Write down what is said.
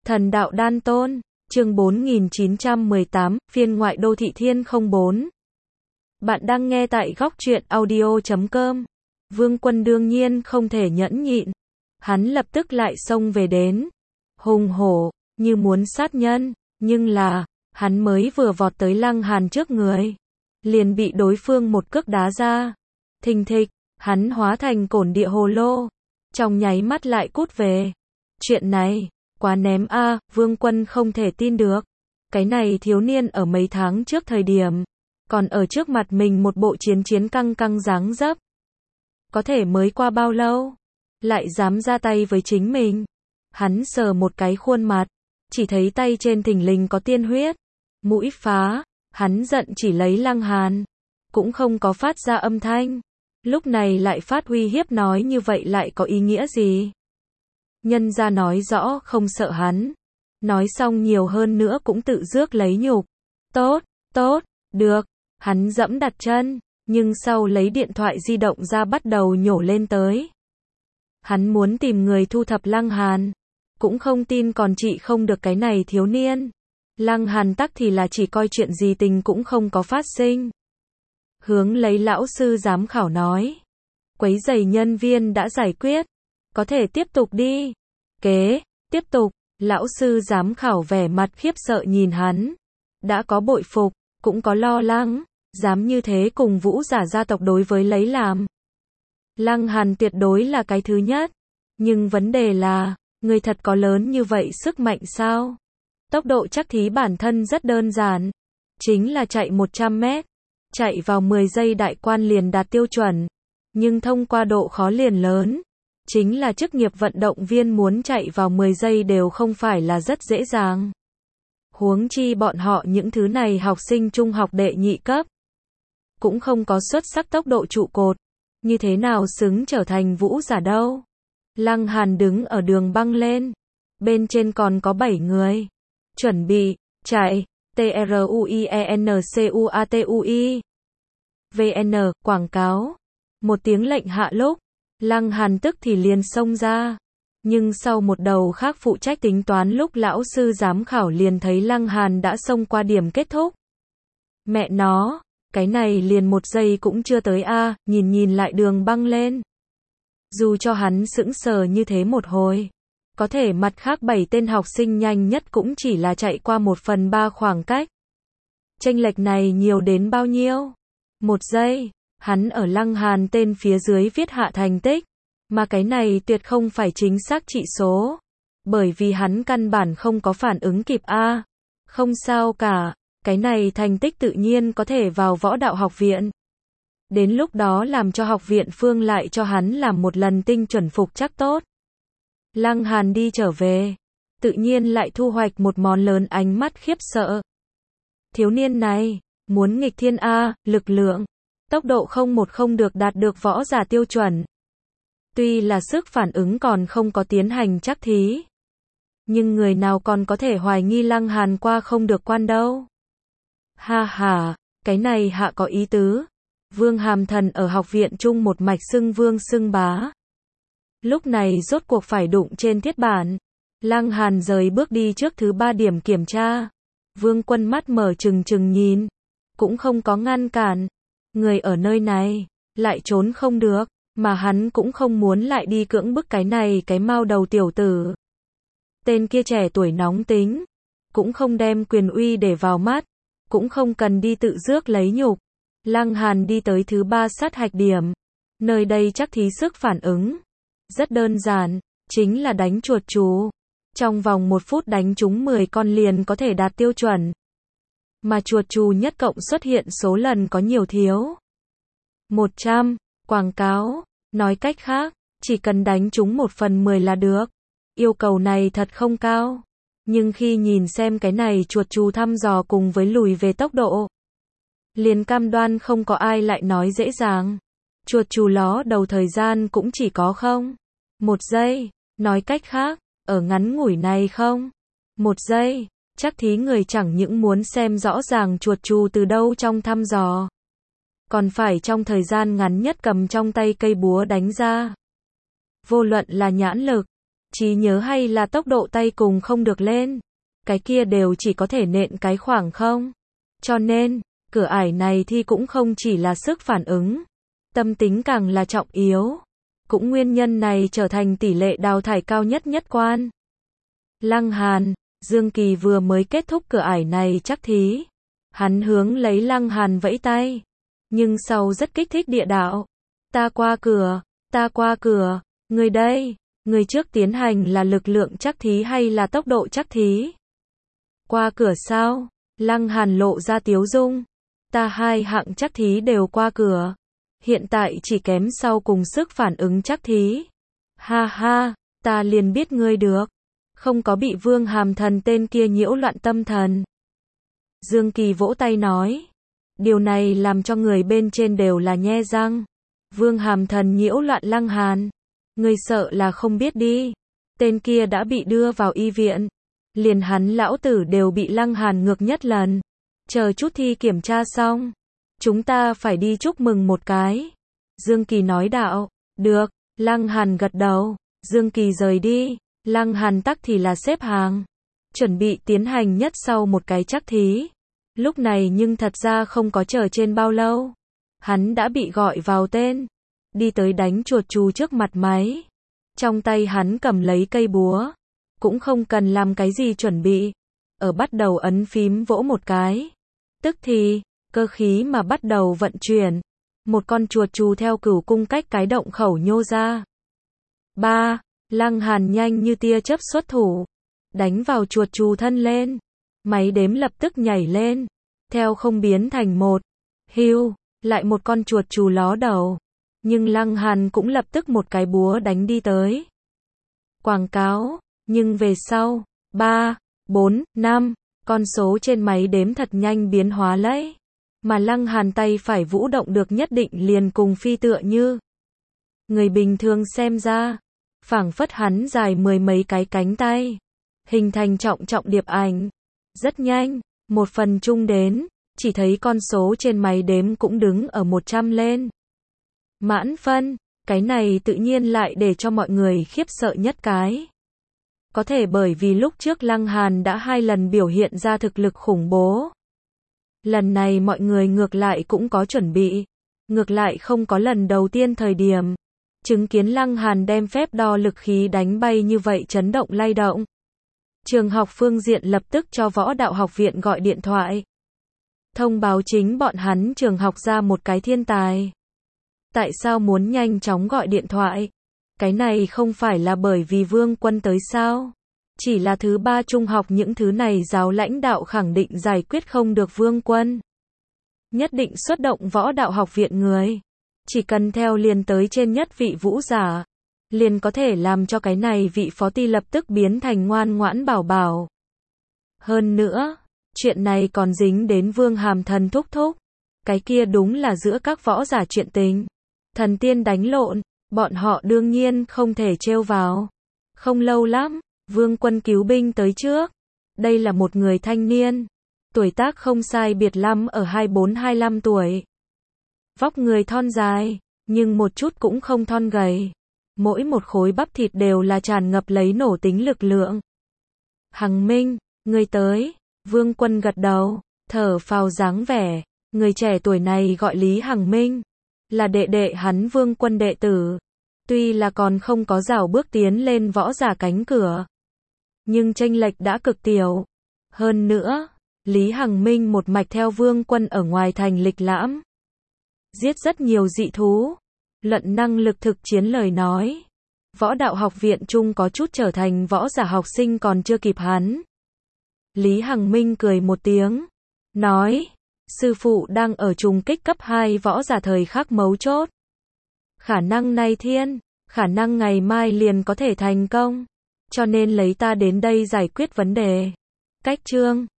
Thần đạo đan tôn, chương 4918, phiên ngoại đô thị thiên 04. Bạn đang nghe tại góc truyện audio.com. Vương Quân đương nhiên không thể nhẫn nhịn. Hắn lập tức lại xông về đến. Hùng hổ, như muốn sát nhân, nhưng là, hắn mới vừa vọt tới Lăng Hàn trước người. Liền bị đối phương một cước đá ra. Thình thịch, hắn hóa thành cổn địa hồ lô. Trong nháy mắt lại cút về. Chuyện này, quá ném a, Vương Quân không thể tin được. Cái này thiếu niên ở mấy tháng trước thời điểm, còn ở trước mặt mình một bộ chiến căng căng dáng dấp. Có thể mới qua bao lâu, lại dám ra tay với chính mình. Hắn sờ một cái khuôn mặt, chỉ thấy tay trên thình lình có tiên huyết, mũi phá, hắn giận chỉ lấy Lăng Hàn, cũng không có phát ra âm thanh. Lúc này lại phát uy hiếp nói như vậy lại có ý nghĩa gì? Nhân ra nói rõ không sợ hắn. Nói xong nhiều hơn nữa cũng tự rước lấy nhục. Tốt, được. Hắn dẫm đặt chân, nhưng sau lấy điện thoại di động ra bắt đầu nhổ lên tới. Hắn muốn tìm người thu thập Lăng Hàn. Cũng không tin còn trị không được cái này thiếu niên. Lăng Hàn tắc thì là chỉ coi chuyện gì tình cũng không có phát sinh. Hướng lấy lão sư giám khảo nói. Quấy rầy nhân viên đã giải quyết. Có thể tiếp tục đi. Tiếp tục, lão sư giám khảo vẻ mặt khiếp sợ nhìn hắn. Đã có bội phục, cũng có lo lắng, dám như thế cùng Vũ Giả gia tộc đối với lấy làm. Lăng Hàn tuyệt đối là cái thứ nhất. Nhưng vấn đề là, người thật có lớn như vậy sức mạnh sao? Tốc độ chắc thí bản thân rất đơn giản. Chính là chạy 100 mét. Chạy vào 10 giây đại quan liền đạt tiêu chuẩn. Nhưng thông qua độ khó liền lớn. Chính là chức nghiệp vận động viên muốn chạy vào 10 giây đều không phải là rất dễ dàng. Huống chi bọn họ những thứ này học sinh trung học đệ nhị cấp. Cũng không có xuất sắc tốc độ trụ cột. Như thế nào xứng trở thành Vũ Giả đâu. Lăng Hàn đứng ở đường băng lên. Bên trên còn có 7 người. Chuẩn bị, chạy, TRUIENCUATUI. VN, quảng cáo. Một tiếng lệnh hạ lúc. Lăng Hàn tức thì liền xông ra. Nhưng sau một đầu khác phụ trách tính toán lúc lão sư giám khảo liền thấy Lăng Hàn đã xông qua điểm kết thúc. Mẹ nó, cái này liền 1 giây cũng chưa tới a, nhìn lại đường băng lên. Dù cho hắn sững sờ như thế một hồi, có thể mặt khác 7 tên học sinh nhanh nhất cũng chỉ là chạy qua 1/3 khoảng cách. Chênh lệch này nhiều đến bao nhiêu? 1 giây. Hắn ở Lăng Hàn tên phía dưới viết hạ thành tích, mà cái này tuyệt không phải chính xác trị số, bởi vì hắn căn bản không có phản ứng kịp a. Không sao cả, cái này thành tích tự nhiên có thể vào võ đạo học viện. Đến lúc đó làm cho học viện phương lại cho hắn làm một lần tinh chuẩn phục chắc tốt. Lăng Hàn đi trở về, tự nhiên lại thu hoạch một món lớn ánh mắt khiếp sợ. Thiếu niên này, muốn nghịch thiên a, lực lượng. Tốc độ không được đạt được võ giả tiêu chuẩn. Tuy là sức phản ứng còn không có tiến hành chắc thí. Nhưng người nào còn có thể hoài nghi Lăng Hàn qua không được quan đâu. Ha ha, cái này hạ có ý tứ. Vương Hàm Thần ở học viện chung một mạch xưng vương xưng bá. Lúc này rốt cuộc phải đụng trên thiết bản. Lăng Hàn rời bước đi trước thứ 3 điểm kiểm tra. Vương Quân mắt mở trừng nhìn. Cũng không có ngăn cản. Người ở nơi này, lại trốn không được, mà hắn cũng không muốn lại đi cưỡng bức cái này cái mao đầu tiểu tử. Tên kia trẻ tuổi nóng tính, cũng không đem quyền uy để vào mắt, cũng không cần đi tự rước lấy nhục. Lăng Hàn đi tới thứ 3 sát hạch điểm, nơi đây chắc thí sức phản ứng. Rất đơn giản, chính là đánh chuột chú. Trong vòng 1 phút đánh trúng 10 con liền có thể đạt tiêu chuẩn. Mà chuột chù nhất cộng xuất hiện số lần có nhiều thiếu. 100, quảng cáo, nói cách khác, chỉ cần đánh trúng 1/10 là được. Yêu cầu này thật không cao. Nhưng khi nhìn xem cái này chuột chù thăm dò cùng với lùi về tốc độ, liền cam đoan không có ai lại nói dễ dàng. Chuột chù ló đầu thời gian cũng chỉ có 1 giây, nói cách khác, ở ngắn ngủi này 1 giây. Chắc thí người chẳng những muốn xem rõ ràng chuột chù từ đâu trong thăm dò, còn phải trong thời gian ngắn nhất cầm trong tay cây búa đánh ra. Vô luận là nhãn lực, Trí nhớ hay là tốc độ tay cùng không được lên. Cái kia đều chỉ có thể nện cái khoảng không. Cho nên, cửa ải này thì cũng không chỉ là sức phản ứng. Tâm tính càng là trọng yếu. Cũng nguyên nhân này trở thành tỷ lệ đào thải cao nhất quan. Lăng Hàn, Dương Kỳ vừa mới kết thúc cửa ải này chắc thí. Hắn hướng lấy Lăng Hàn vẫy tay. Nhưng sau rất kích thích địa đạo. Ta qua cửa, người đây, người trước tiến hành là lực lượng chắc thí hay là tốc độ chắc thí? Qua cửa sao? Lăng Hàn lộ ra tiếu dung. Ta hai hạng chắc thí đều qua cửa. Hiện tại chỉ kém sau cùng sức phản ứng chắc thí. Ha ha, ta liền biết ngươi được. Không có bị Vương Hàm Thần tên kia nhiễu loạn tâm thần. Dương Kỳ vỗ tay nói. Điều này làm cho người bên trên đều là nhe răng. Vương Hàm Thần nhiễu loạn Lăng Hàn. Ngươi sợ là không biết đi. Tên kia đã bị đưa vào y viện. Liền hắn lão tử đều bị Lăng Hàn ngược nhất lần. Chờ chút thi kiểm tra xong. Chúng ta phải đi chúc mừng một cái. Dương Kỳ nói đạo. Được, Lăng Hàn gật đầu. Dương Kỳ rời đi. Lăng Hàn tắc thì là xếp hàng. Chuẩn bị tiến hành nhất sau một cái chắc thí. Lúc này nhưng thật ra không có chờ trên bao lâu. Hắn đã bị gọi vào tên. Đi tới đánh chuột chù trước mặt máy. Trong tay hắn cầm lấy cây búa. Cũng không cần làm cái gì chuẩn bị. Ở bắt đầu ấn phím vỗ một cái. Tức thì, cơ khí mà bắt đầu vận chuyển. Một con chuột chù theo cửu cung cách cái động khẩu nhô ra. 3. Lăng Hàn nhanh như tia chớp xuất thủ. Đánh vào chuột chù thân lên. Máy đếm lập tức nhảy lên. Theo không biến thành một. Hưu, lại một con chuột chù ló đầu. Nhưng Lăng Hàn cũng lập tức một cái búa đánh đi tới. Quảng cáo. Nhưng về sau, 3, 4, 5, con số trên máy đếm thật nhanh biến hóa lấy. Mà Lăng Hàn tay phải vũ động được nhất định liền cùng phi tựa như. Người bình thường xem ra, phảng phất hắn dài mười mấy cái cánh tay. Hình thành trọng điệp ảnh. Rất nhanh, một phần chung đến, chỉ thấy con số trên máy đếm cũng đứng ở 100 lên. Mãn phân, cái này tự nhiên lại để cho mọi người khiếp sợ nhất cái. Có thể bởi vì lúc trước Lăng Hàn đã 2 lần biểu hiện ra thực lực khủng bố. Lần này mọi người ngược lại cũng có chuẩn bị. Ngược lại không có lần đầu tiên thời điểm. Chứng kiến Lăng Hàn đem phép đo lực khí đánh bay như vậy chấn động lay động. Trường học phương diện lập tức cho Võ Đạo Học viện gọi điện thoại. Thông báo chính bọn hắn trường học ra một cái thiên tài. Tại sao muốn nhanh chóng gọi điện thoại? Cái này không phải là bởi vì Vương Quân tới sao? Chỉ là thứ 3 trung học những thứ này giáo lãnh đạo khẳng định giải quyết không được Vương Quân. Nhất định xuất động Võ Đạo Học viện người. Chỉ cần theo liền tới trên nhất vị vũ giả. Liền có thể làm cho cái này vị phó ty lập tức biến thành ngoan ngoãn bảo bảo. Hơn nữa, chuyện này còn dính đến Vương Hàm Thần thúc thúc. Cái kia đúng là giữa các võ giả chuyện tình. Thần tiên đánh lộn, bọn họ đương nhiên không thể trêu vào. Không lâu lắm, Vương Quân cứu binh tới trước. Đây là một người thanh niên. Tuổi tác không sai biệt lắm ở 24-25 tuổi. Vóc người thon dài, nhưng một chút cũng không thon gầy. Mỗi một khối bắp thịt đều là tràn ngập lấy nổ tính lực lượng. Hằng Minh, người tới. Vương Quân gật đầu, thở phào dáng vẻ. Người trẻ tuổi này gọi Lý Hằng Minh. Là đệ đệ hắn Vương Quân đệ tử. Tuy là còn không có rào bước tiến lên võ giả cánh cửa. Nhưng chênh lệch đã cực tiểu. Hơn nữa, Lý Hằng Minh một mạch theo Vương Quân ở ngoài thành lịch lãm. Giết rất nhiều dị thú. Luận năng lực thực chiến lời nói. Võ Đạo Học viện chung có chút trở thành võ giả học sinh còn chưa kịp hắn. Lý Hằng Minh cười một tiếng. Nói, sư phụ đang ở trùng kích cấp 2 võ giả thời khắc mấu chốt. Khả năng này thiên, khả năng ngày mai liền có thể thành công. Cho nên lấy ta đến đây giải quyết vấn đề. Cách chương